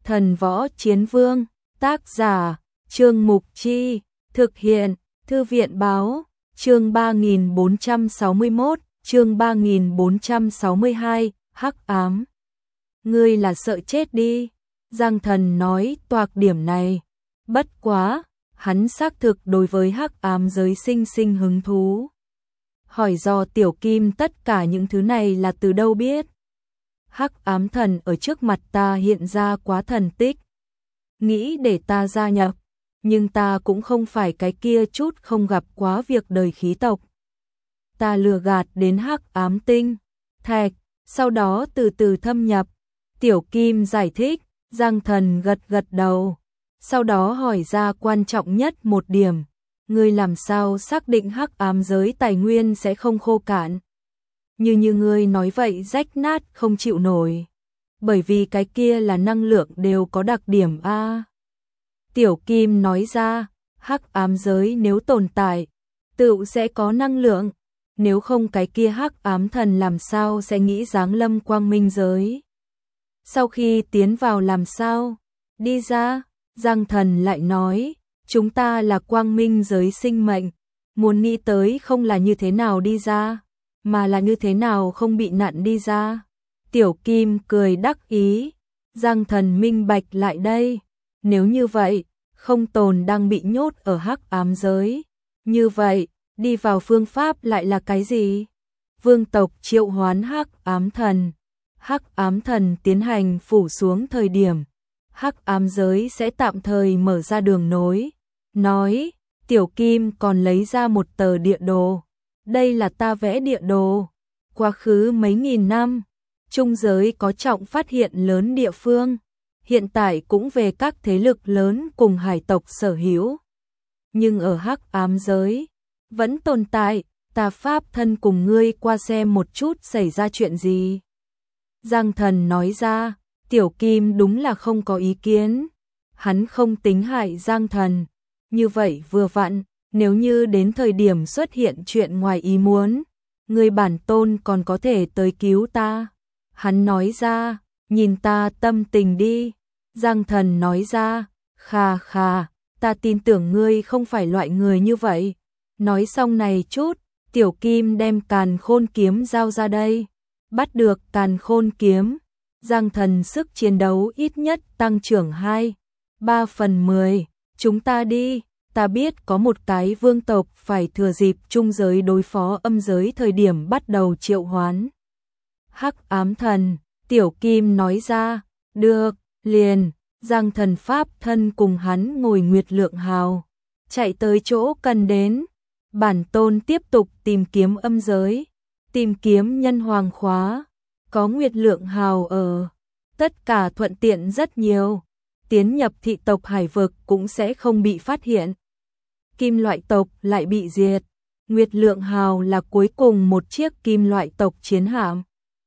Thần Võ Chiến Vương, tác giả, Trương Mục Chi, thực hiện, Thư viện Báo, chương 3461, chương 3462, Hắc Ám. Ngươi là sợ chết đi, Giang Thần nói toạc điểm này. Bất quá, hắn xác thực đối với hắc ám giới sinh hứng thú. Hỏi do Tiểu Kim tất cả những thứ này là từ đâu biết. Hắc ám thần ở trước mặt ta hiện ra quá thần tích. Nghĩ để ta gia nhập, nhưng ta cũng không phải cái kia chút không gặp quá việc đời khí tộc. Ta lừa gạt đến hắc ám tinh, thạch, sau đó từ từ thâm nhập. Tiểu Kim giải thích, Giang Thần gật gật đầu. Sau đó hỏi ra quan trọng nhất một điểm, ngươi làm sao xác định hắc ám giới tài nguyên sẽ không khô cạn? Như ngươi nói vậy rách nát không chịu nổi. Bởi vì cái kia là năng lượng đều có đặc điểm A. Tiểu Kim nói ra, hắc ám giới nếu tồn tại, tự sẽ có năng lượng. Nếu không cái kia hắc ám thần làm sao sẽ nghĩ giáng lâm quang minh giới? Sau khi tiến vào làm sao? Đi ra? Giang Thần lại nói, chúng ta là quang minh giới sinh mệnh, muốn nghĩ tới không là như thế nào đi ra, mà là như thế nào không bị nạn đi ra. Tiểu Kim cười đắc ý, Giang Thần minh bạch lại đây, nếu như vậy, không tồn đang bị nhốt ở hắc ám giới, như vậy, đi vào phương pháp lại là cái gì? Vương tộc triệu hoán hắc ám thần, hắc ám thần tiến hành phủ xuống thời điểm, hắc ám giới sẽ tạm thời mở ra đường nối. Nói, Tiểu Kim còn lấy ra một tờ địa đồ. Đây là ta vẽ địa đồ. Quá khứ mấy nghìn năm, trung giới có trọng phát hiện lớn địa phương. Hiện tại cũng về các thế lực lớn cùng hải tộc sở hữu. Nhưng ở hắc ám giới, vẫn tồn tại, ta pháp thân cùng ngươi qua xem một chút xảy ra chuyện gì. Giang Thần nói ra. Tiểu Kim đúng là không có ý kiến. Hắn không tính hại Giang Thần. Như vậy vừa vặn, nếu như đến thời điểm xuất hiện chuyện ngoài ý muốn, người bản tôn còn có thể tới cứu ta. Hắn nói ra, nhìn ta tâm tình đi. Giang Thần nói ra, khà khà, ta tin tưởng ngươi không phải loại người như vậy. Nói xong này chút, Tiểu Kim đem Càn Khôn kiếm giao ra đây. Bắt được Càn Khôn kiếm, Giang Thần sức chiến đấu ít nhất tăng trưởng 2/3, chúng ta đi, ta biết có một cái vương tộc phải thừa dịp trung giới đối phó âm giới thời điểm bắt đầu triệu hoán. Hắc ám thần, Tiểu Kim nói ra, được, liền, Giang Thần pháp thân cùng hắn ngồi Nguyệt Lượng Hào, chạy tới chỗ cần đến. Bản tôn tiếp tục tìm kiếm âm giới, tìm kiếm nhân hoàng khóa. Có Nguyệt Lượng Hào ở, tất cả thuận tiện rất nhiều. Tiến nhập thị tộc hải vực cũng sẽ không bị phát hiện. Kim loại tộc lại bị diệt. Nguyệt Lượng Hào là cuối cùng một chiếc kim loại tộc chiến hạm.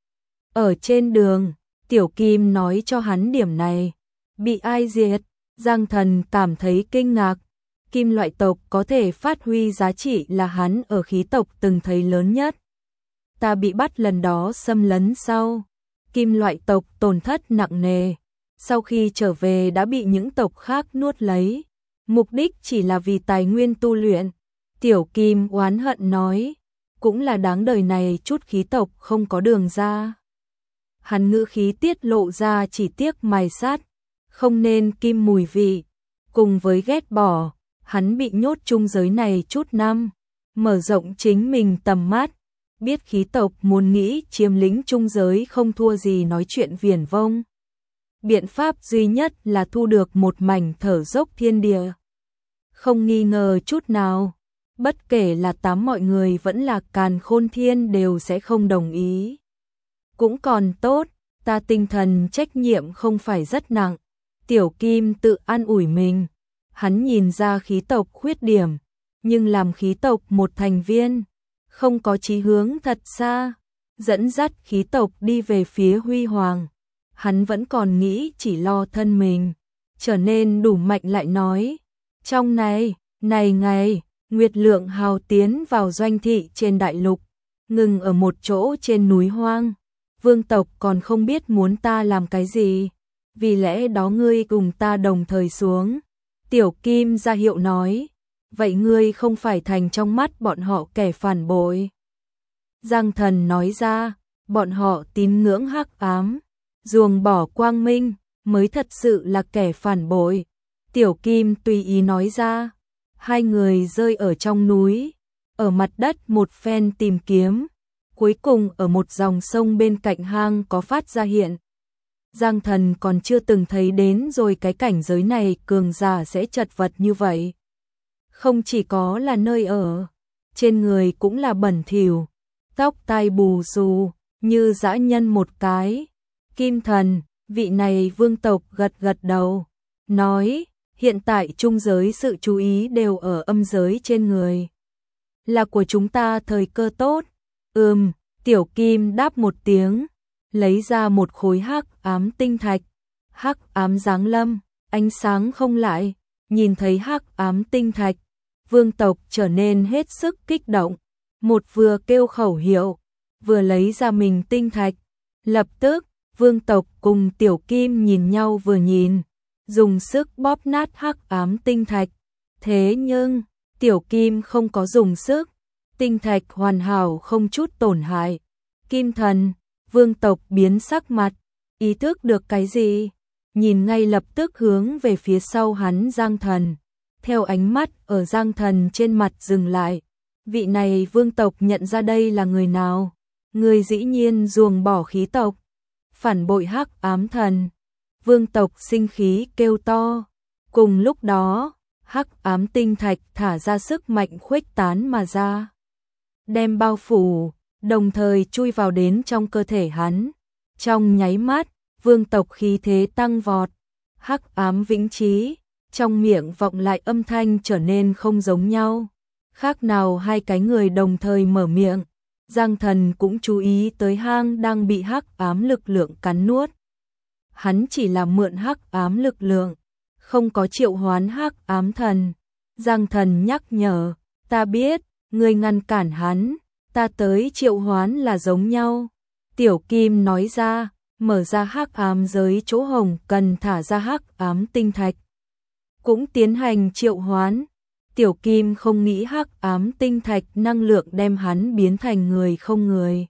Ở trên đường, Tiểu Kim nói cho hắn điểm này. Bị ai diệt? Giang Thần cảm thấy kinh ngạc. Kim loại tộc có thể phát huy giá trị là hắn ở khí tộc từng thấy lớn nhất. Ta bị bắt lần đó xâm lấn sau, kim loại tộc tổn thất nặng nề, sau khi trở về đã bị những tộc khác nuốt lấy, mục đích chỉ là vì tài nguyên tu luyện. Tiểu Kim oán hận nói, cũng là đáng đời này chút khí tộc không có đường ra. Hắn ngữ khí tiết lộ ra chỉ tiếc mài sát, không nên kim mùi vị, cùng với ghét bỏ, hắn bị nhốt chung giới này chút năm, mở rộng chính mình tầm mắt. Biết khí tộc muốn nghĩ chiếm lĩnh trung giới không thua gì nói chuyện viển vông. Biện pháp duy nhất là thu được một mảnh thở dốc thiên địa. Không nghi ngờ chút nào, bất kể là mọi người vẫn là Càn Khôn Thiên đều sẽ không đồng ý. Cũng còn tốt, ta tinh thần trách nhiệm không phải rất nặng. Tiểu Kim tự an ủi mình. Hắn nhìn ra khí tộc khuyết điểm, nhưng làm khí tộc một thành viên, không có chí hướng thật xa, dẫn dắt khí tộc đi về phía huy hoàng. Hắn vẫn còn nghĩ chỉ lo thân mình, trở nên đủ mạnh lại nói. Trong này ngày, Nguyệt Lượng Hào tiến vào doanh thị trên đại lục, ngừng ở một chỗ trên núi hoang. Vương tộc còn không biết muốn ta làm cái gì. vì lẽ đó ngươi cùng ta đồng thời xuống. Tiểu Kim ra hiệu nói, vậy ngươi không phải thành trong mắt bọn họ kẻ phản bội. Giang Thần nói ra, bọn họ tín ngưỡng hắc ám, ruồng bỏ quang minh, mới thật sự là kẻ phản bội. Tiểu Kim tùy ý nói ra, hai người rơi ở trong núi, ở mặt đất một phen tìm kiếm, cuối cùng ở một dòng sông bên cạnh hang có phát ra hiện. Giang Thần còn chưa từng thấy đến rồi cái cảnh giới này cường giả sẽ chật vật như vậy. Không chỉ có là nơi ở, trên người cũng là bẩn thỉu, tóc tai bù xù, như dã nhân một cái. Kim Thần, vị này vương tộc gật gật đầu, nói, hiện tại trung giới sự chú ý đều ở âm giới trên người. Là của chúng ta thời cơ tốt. Tiểu Kim đáp một tiếng, lấy ra một khối hắc ám tinh thạch. Hắc ám giáng lâm, ánh sáng không lại, nhìn thấy hắc ám tinh thạch, vương tộc trở nên hết sức kích động, một vừa kêu khẩu hiệu, vừa lấy ra mình tinh thạch. Lập tức, vương tộc cùng Tiểu Kim nhìn nhau vừa nhìn, dùng sức bóp nát hắc ám tinh thạch. Thế nhưng, Tiểu Kim không có dùng sức, tinh thạch hoàn hảo không chút tổn hại. Kim Thần, vương tộc biến sắc mặt, ý thức được cái gì, nhìn ngay lập tức hướng về phía sau hắn Giang Thần. Theo ánh mắt ở Giang Thần trên mặt dừng lại, vị này vương tộc nhận ra đây là người nào, người dĩ nhiên ruồng bỏ khí tộc, phản bội hắc ám thần. Vương tộc sinh khí kêu to, cùng lúc đó, hắc ám tinh thạch thả ra sức mạnh khuếch tán mà ra, đem bao phủ, đồng thời chui vào đến trong cơ thể hắn. Trong nháy mắt, vương tộc khí thế tăng vọt, hắc ám vĩnh trí, trong miệng vọng lại âm thanh trở nên không giống nhau. Khác nào hai cái người đồng thời mở miệng, Giang Thần cũng chú ý tới hang đang bị hắc ám lực lượng cắn nuốt. Hắn chỉ là mượn hắc ám lực lượng, không có triệu hoán hắc ám thần. Giang Thần nhắc nhở, ta biết, ngươi ngăn cản hắn, ta tới triệu hoán là giống nhau. Tiểu Kim nói ra, mở ra hắc ám giới chỗ hồng cần thả ra hắc ám tinh thạch, cũng tiến hành triệu hoán. Tiểu Kim không nghĩ hắc ám tinh thạch năng lượng đem hắn biến thành người không người,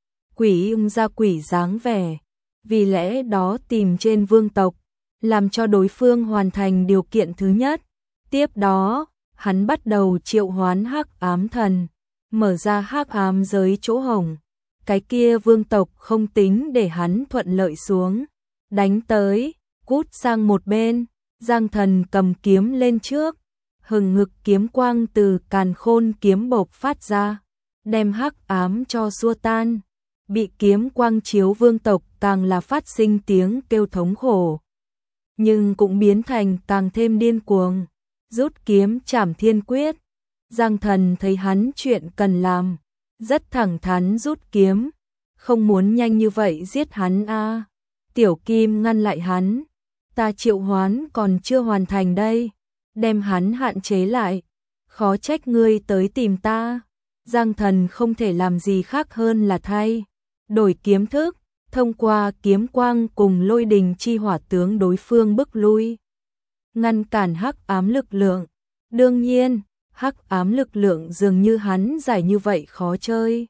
quỷ ra quỷ dáng vẻ, vì lẽ đó tìm trên vương tộc, làm cho đối phương hoàn thành điều kiện thứ nhất. Tiếp đó, hắn bắt đầu triệu hoán hắc ám thần, mở ra hắc ám giới chỗ hồng. Cái kia vương tộc không tính để hắn thuận lợi xuống, đánh tới, cút sang một bên. Giang Thần cầm kiếm lên trước, hừng hực kiếm quang từ càn khôn kiếm bộc phát ra, đem hắc ám cho xua tan. Bị kiếm quang chiếu vương tộc càng là phát sinh tiếng kêu thống khổ, nhưng cũng biến thành càng thêm điên cuồng, rút kiếm chảm thiên quyết. Giang Thần thấy hắn chuyện cần làm, rất thẳng thắn rút kiếm, không muốn nhanh như vậy giết hắn a. Tiểu Kim ngăn lại hắn, ta triệu hoán còn chưa hoàn thành đây, đem hắn hạn chế lại, khó trách ngươi tới tìm ta. Giang Thần không thể làm gì khác hơn là thay đổi kiếm thức, thông qua kiếm quang cùng lôi đình chi hỏa tướng đối phương bức lui, ngăn cản hắc ám lực lượng. Đương nhiên, hắc ám lực lượng dường như hắn giải như vậy khó chơi.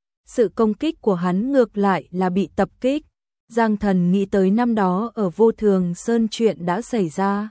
Sự công kích của hắn ngược lại là bị tập kích. Giang Thần nghĩ tới năm đó ở Vô Thường Sơn chuyện đã xảy ra.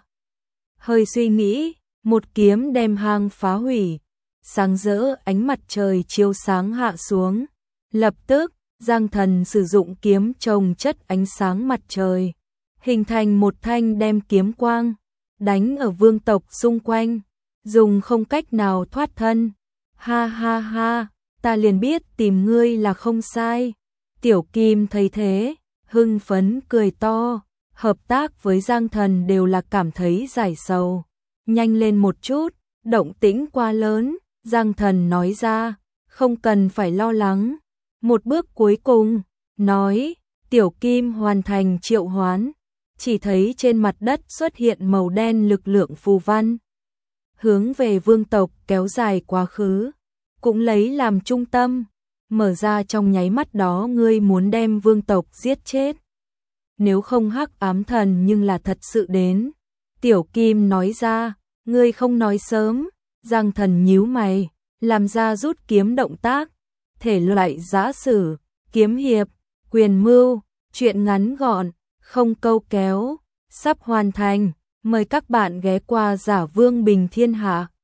Hơi suy nghĩ, một kiếm đem hang phá hủy, sáng rỡ ánh mặt trời chiếu sáng hạ xuống. Lập tức, Giang Thần sử dụng kiếm chồng chất ánh sáng mặt trời, hình thành một thanh đem kiếm quang, đánh ở vương tộc xung quanh, dùng không cách nào thoát thân. Ha ha ha, ta liền biết tìm ngươi là không sai. Tiểu Kim thấy thế, hưng phấn cười to, hợp tác với Giang Thần đều là cảm thấy giải sầu. Nhanh lên một chút, động tĩnh quá lớn. Giang Thần nói ra, không cần phải lo lắng. Một bước cuối cùng, nói, Tiểu Kim hoàn thành triệu hoán, chỉ thấy trên mặt đất xuất hiện màu đen lực lượng phù văn, hướng về vương tộc kéo dài quá khứ, cũng lấy làm trung tâm, mở ra trong nháy mắt đó ngươi muốn đem vương tộc giết chết. nếu không Hắc Ám Thần nhưng là thật sự đến. Tiểu Kim nói ra, ngươi không nói sớm. Giang Thần nhíu mày, làm ra rút kiếm động tác. Thể loại giã sử, kiếm hiệp, quyền mưu, truyện ngắn gọn, không câu kéo, sắp hoàn thành. Mời các bạn ghé qua Giả Vương Bình Thiên Hạ.